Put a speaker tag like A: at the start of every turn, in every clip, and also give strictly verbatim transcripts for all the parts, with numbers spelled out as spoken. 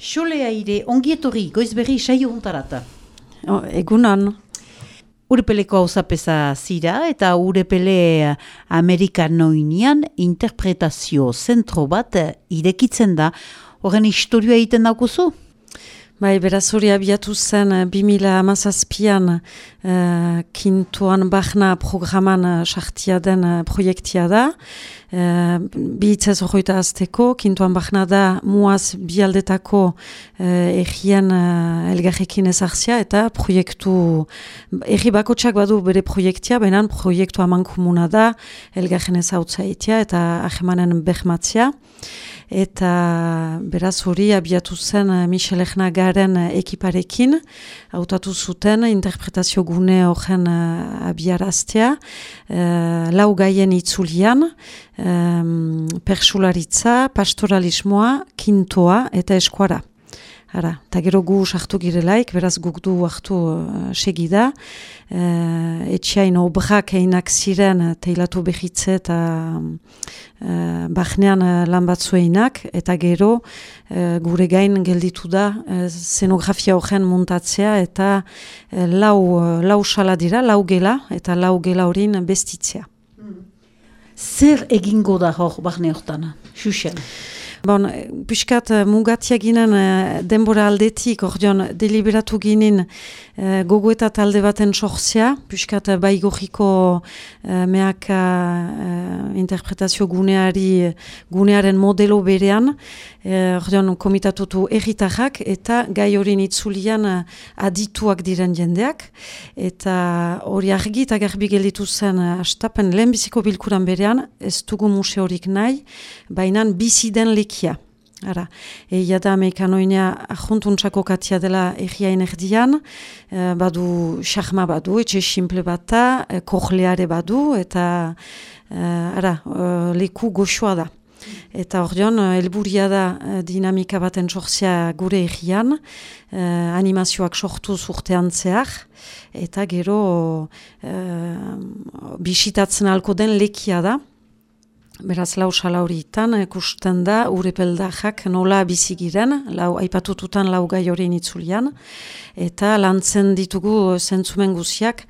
A: Xole aire, ongietorri, goizberri saio hontarata.
B: Oh, egunon.
A: Urepeleko hauzapeza zira eta Urepele Amerikanoinian interpretazio zentro bat irekitzen da. Horren historioa egiten daukuzu?
B: Bai, beraz hori abiatu zen bi mila hamazazpian uh, kintuan bahna programan uh, sartia den uh, proiektia da. Uh, bi hitzez horreita azteko, kintuan bahna da muaz bialdetako uh, egien uh, elgarrekin ezartzia eta proiektu, erri bakotxak badu bere proiektia, benan proiektu aman komuna da, elgarren ezautzaitia eta ahemanen behmatzia. Eta beraz hori abiatu zen Michel Ernagaren ekiparekin, hautatu zuten interpretazio gune horren abiaraztea, uh, lau gaien itzulian, um, persularitza, pastoralismoa, kintoa eta eskuara. Ara, eta gero gu sartu girelaik, beraz guk du hartu uh, segida, uh, etxain obrak einak ziren teilatu behitze eta uh, bahnean uh, lan batzueinak, eta gero uh, gure gain gelditu da uh, szenografia horren montatzea eta uh, lau, uh, lau sala dira, lau gela, eta lau gela horin bestitzea.
A: Zer egingo da hor bahne hortan, Xuxen?
B: Bon, piskat mugatia ginen denbora aldetik, ordeon deliberatu ginen uh, gogoeta talde baten sortzea, piskat baigoriko uh, meaka uh, interpretazio guneari, gunearen modelo berean, uh, ordeon komitatutu erritarrak eta gai horin itzulian uh, adituak diren jendeak, eta hori argi eta garbi gelditu zen uh, astapen lehenbiziko bilkuran berean, ez dugu museorik nahi, bainan bizi den lik Ara, eia da Amerikanoina ahontuntzako katia dela egiain erdian, e, badu xarma badu, etxe simple bata, e, kohleare badu, eta e, ara, e, leku goxoa da. Eta ordeon, helburia da e, dinamika baten sortzea gure egian, e, animazioak sortu urtean zehar, eta gero e, bisitatzen alko den lekia da. Beraz, lau sala horietan, ikusten da, urepeldajak nola bizigiren, lau, aipatututan lau gai horien itzulian, eta lantzen ditugu zentzumen guziak,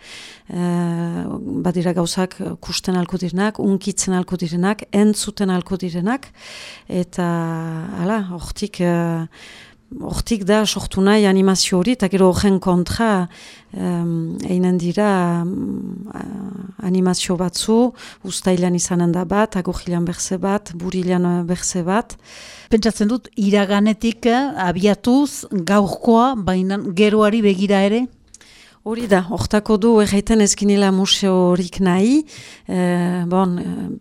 B: eh, badira gauzak kusten alko direnak, unkitzen alko direnak, entzuten alko direnak, eta, hala, hortik... Eh, Hortik da sortu nahi animazio hori, eta gero horren kontra um, einen dira um, animazio batzu, ustailan izanen da bat, agogilan berze bat, burilan berze bat.
A: Pentsatzen dut, iraganetik abiatuz gaurkoa, baina geroari begira ere?
B: Hori da, hortako du erraiten ezkinela museo horik nahi, e, bon,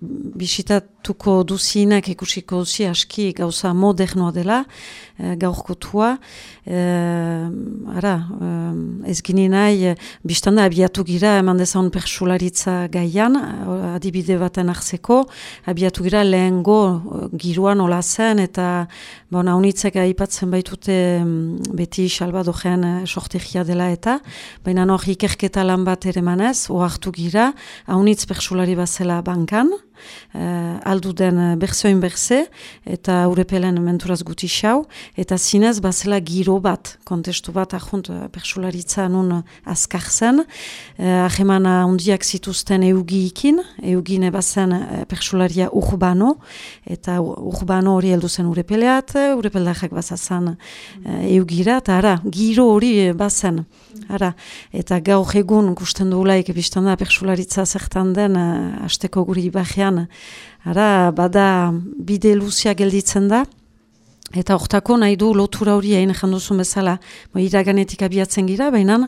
B: bisitatuko duzinak ikusiko duzi aski gauza modernoa dela, e, gaurkotua, e, ara, e, ezkini nahi, biztanda abiatu gira, eman dezaun persularitza gaian, adibide baten hartzeko, abiatu gira lehengo giruan hola zen, eta bon, haunitzek aipatzen baitute beti Salvadoren sortegia dela eta, baina hor ikerketa lan bat ere manez, ohartu gira, haunitz persulari bazela bankan, Uh, aldu den berzoin berze, eta Urepelen menturaz guti xau, eta zinez bazela giro bat, kontestu bat ahunt persularitza nun azkar zen, uh, ahemana hundiak zituzten eugiikin, eugine bazen uh, persularia urbano, eta urbano hori heldu zen Urepeleat, Urepeldajak bazazan uh, eugira, eta ara, giro hori bazen, ara, eta gaur egun gusten duelaik biztan da persularitza zertan den uh, asteko guri ibajean. Ara, bada bide luzia gelditzen da, eta hortako nahi du lotura hori egin janduzun bezala, iraganetik abiatzen gira, baina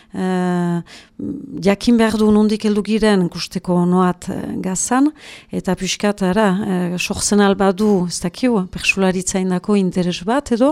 B: uh, jakin behar du nondik heldu giren gusteko noat uh, gazan, eta piskat, ara, uh, sortzen albadu, ez dakiu, persularitza indako interes bat, edo,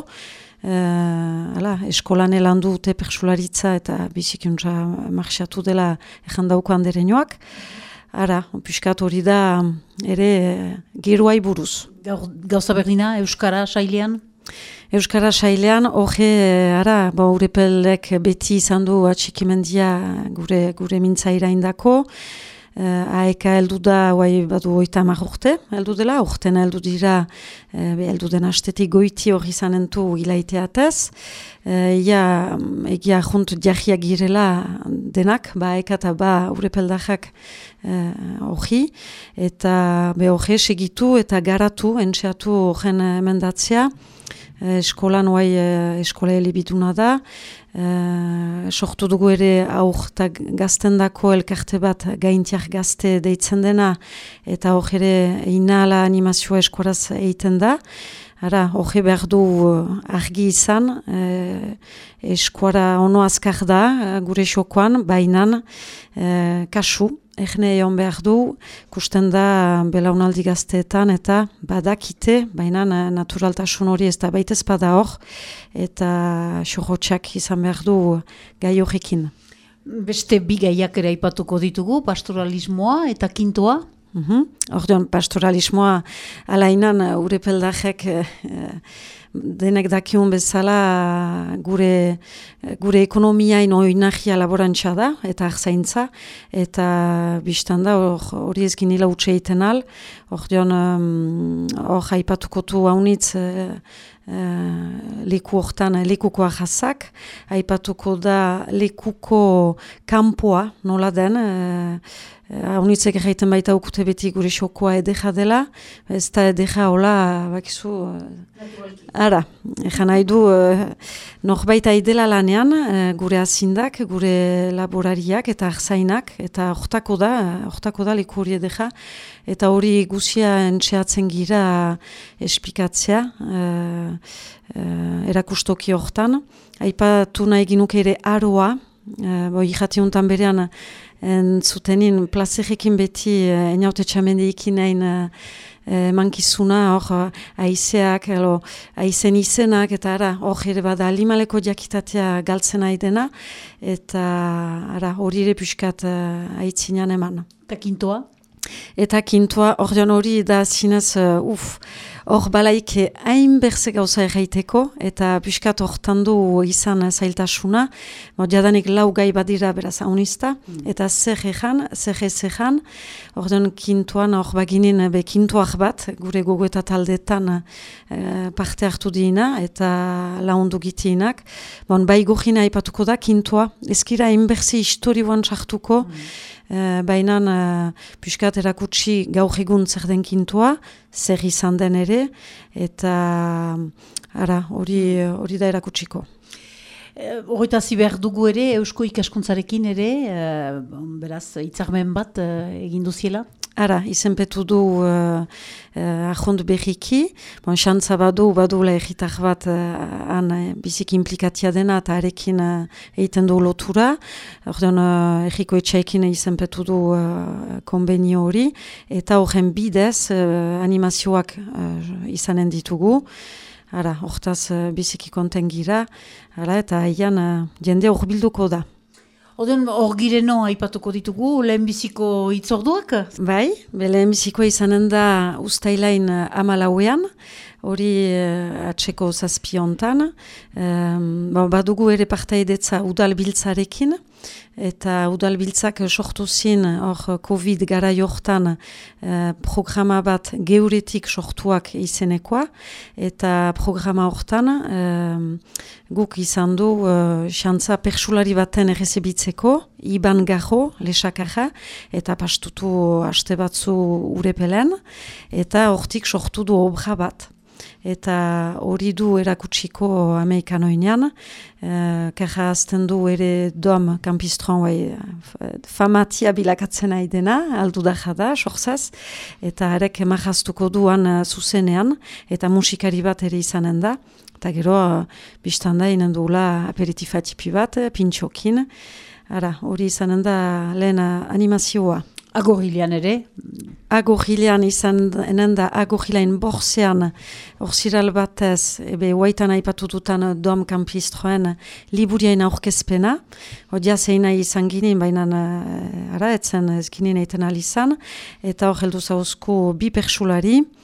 B: uh, ala, eskolan elan dute persularitza, eta bizikuntza marxatu dela ejandauko andereinoak. Ara, piskat hori da ere geroai buruz.
A: Gauza berdina, Euskara sailean?
B: Euskara sailean, hori, ara, ba, Urepelek beti izan du atxikimendia gure, gure mintzaira indako. uh, aeka heldu da, guai badu oita hamar urte, heldu dela, urtena heldu dira, uh, be heldu den astetik goiti hori zanentu hilaiteatez, uh, ia egia junt diagiak girela denak, ba aeka eta ba urepeldajak hori, uh, eta be hori segitu eta garatu, entxeatu horren emendatzea, uh, eskolan guai uh, eskola elebiduna da, Uh, sortu dugu ere aur eta gaztendako elkarte bat gaintiak gazte deitzen dena eta hor ere inala animazioa eskuaraz egiten da. Ara, hori behar du argi izan, uh, eskuara ono azkar da uh, gure xokoan, bainan uh, kasu. Erne egon behar du, kusten da belaunaldi gazteetan eta badakite, baina naturaltasun hori ez da baitez bada hor, eta xorrotxak izan behar du gai horrekin.
A: Beste bi gaiak ere aipatuko ditugu, pastoralismoa eta kintoa?
B: Uhum. Ordean, pastoralismoa alainan urepeldajek eh, denek dakiun bezala gure, gure ekonomiain oinahia laborantza da, eta arzaintza, eta biztan da hori or, ezkin hila utxe egiten al, ordean hor haipatukotu haunitz eh, Uh, leku hortan, lekuko ahazak, aipatuko da lekuko kanpoa nola den, haunitzek uh, erraiten baita ukute beti gure xokoa edeja dela, ez da edeja hola, bakizu, uh, ara, egan nahi du, uh, norbait aidela lanean, uh, gure azindak, gure laborariak eta arzainak, eta hortako da, hortako da leku hori edeja, eta hori guzia entxeatzen gira esplikatzea, uh, Uh, erakustoki hortan. Aipatu nahi ginuke ere aroa, uh, bo jati honetan berean entzutenin plazerekin beti uh, eniaute txamendiikin egin uh, uh, mankizuna, hor uh, aizeak, alo, aizen izenak, eta ara, hor ere bada alimaleko jakitatea galtzen nahi dena, eta ara, hori ere puskat uh, aitzinean eman.
A: Eta kintoa?
B: Eta kintoa, ordean hori da zinez, uh, uf, hor balaike hain berze gauza erraiteko, eta piskat hortan du izan zailtasuna, jadanik lau gai badira beraz haunizta, mm. eta zer ejan, zer ez ejan, ordean kintoan hor baginin be kintoak bat, gure gogo eta taldetan uh, parte hartu diina, eta laundu gitiinak, bon, bai gogina aipatuko da kintoa, ezkira hain berze historioan sartuko, mm. Uh, baina uh, piskat erakutsi gaur egun zer den kintoa, zer izan den ere, eta ara, hori, hori da erakutsiko.
A: Horreta zi behar dugu ere, Eusko ikaskuntzarekin ere, uh, beraz, hitzarmen bat uh, egin duziela?
B: Ara, izenpetu du uh, uh, ahond berriki, bon, xantza badu, badula egitar bat uh, han uh, bizik implikatia dena eta arekin uh, egiten du lotura. Ordean, uh, erriko etxaikin izenpetu du uh, konbenio hori, eta horren bidez uh, animazioak uh, izanen ditugu. Ara, hortaz uh, biziki konten gira, ara, eta aian uh, jende horbilduko da.
A: Oden hor gireno aipatuko ditugu, lehenbiziko hitzorduak?
B: Bai, be lehenbizikoa izanen da ustailain amalauean, hori uh, atseko zazpiontan. Um, ba, badugu ere partaidetza udalbiltzarekin, eta udalbiltzak sortu zin hor COVID gara jortan uh, programa bat geuretik sortuak izenekoa, eta programa hortan uh, guk izan du uh, xantza persulari baten errezebitzeko, iban gajo, lesakarra, eta pastutu haste batzu urepelen, eta hortik sortu du obra bat. Eta hori du erakutsiko amerikanoinean, uh, karra azten du ere dom kampistron bai, famatia bilakatzen nahi dena, aldu da jada, sorzaz, eta arek emahaztuko duan uh, zuzenean, eta musikari bat ere izanen da, eta gero uh, biztan da inen duela aperitifatipi bat, pintxokin, ara, hori izanen da lehen uh, animazioa.
A: Agorrilean ere?
B: Agorrilean izan enen da agorrilean borzean orziral batez, ebe huaitan aipatu dutan dom kampistroen liburiain aurkezpena. Odia zeina izan ginen, baina ara, etzen ez ginen eiten alizan. Eta hor heldu zauzko bi persulari,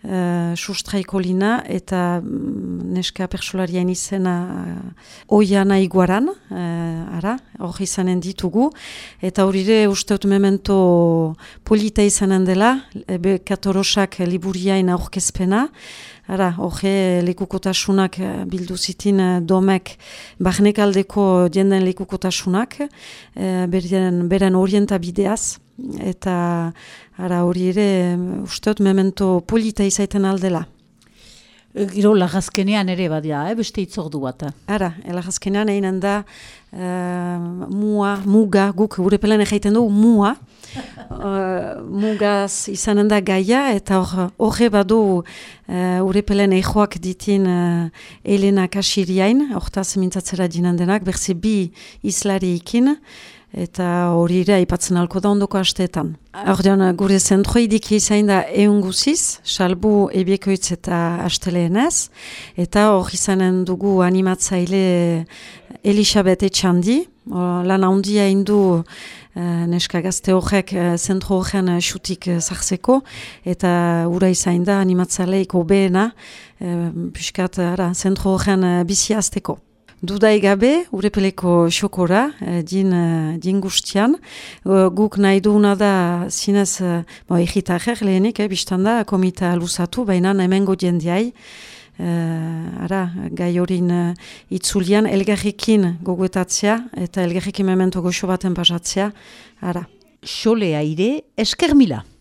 B: uh, sustraiko lina, eta mm, neska persolarien izena uh, oiana iguaran, uh, ara, hori izanen ditugu, eta hori ere usteut memento polita izanen dela, ebe katorosak liburiain aurkezpena, ara, hori lekukotasunak bildu zitin domek, barnekaldeko jenden lekukotasunak, uh, beren, beren orientabideaz, eta ara hori ere usteot memento polita izaiten aldela.
A: Gero lagazkenean ere badia, eh? Beste itzordu bat.
B: Ara, lagazkenean einen da uh, mua, muga, guk urepelen egiten dugu mua, uh, mugaz izanen da gaia, eta horre badu uh, urepelen ejoak ditin uh, Elena Kasiriain, hortaz mintzatzera dinan denak, berze bi islari ikin, eta hori ere aipatzen alko da ondoko asteetan. Ordean, gure zentroi diki izain da eun guziz, salbu ebiekoitz eta asteleenez, eta hori izanen dugu animatzaile Elisabeth Etxandi, lan handia indu Uh, neska gazte horrek uh, zentro horren uh, xutik uh, zartzeko, eta ura izain da animatzaleik obena, uh, piskat ara, zentro horren uh, biziazteko. Dudai gabe, urepeleko xokora, uh, din, uh, din guztian, uh, guk nahi duuna da zinez, uh, bo, egitarrer lehenik, eh, biztan da, komita luzatu, baina hemengo jendiai, Uh, ara, gai horin uh, itzulian elgarrekin gogoetatzea eta elgarrekin memento goxo baten pasatzea, ara.
A: Xole aire, esker mila.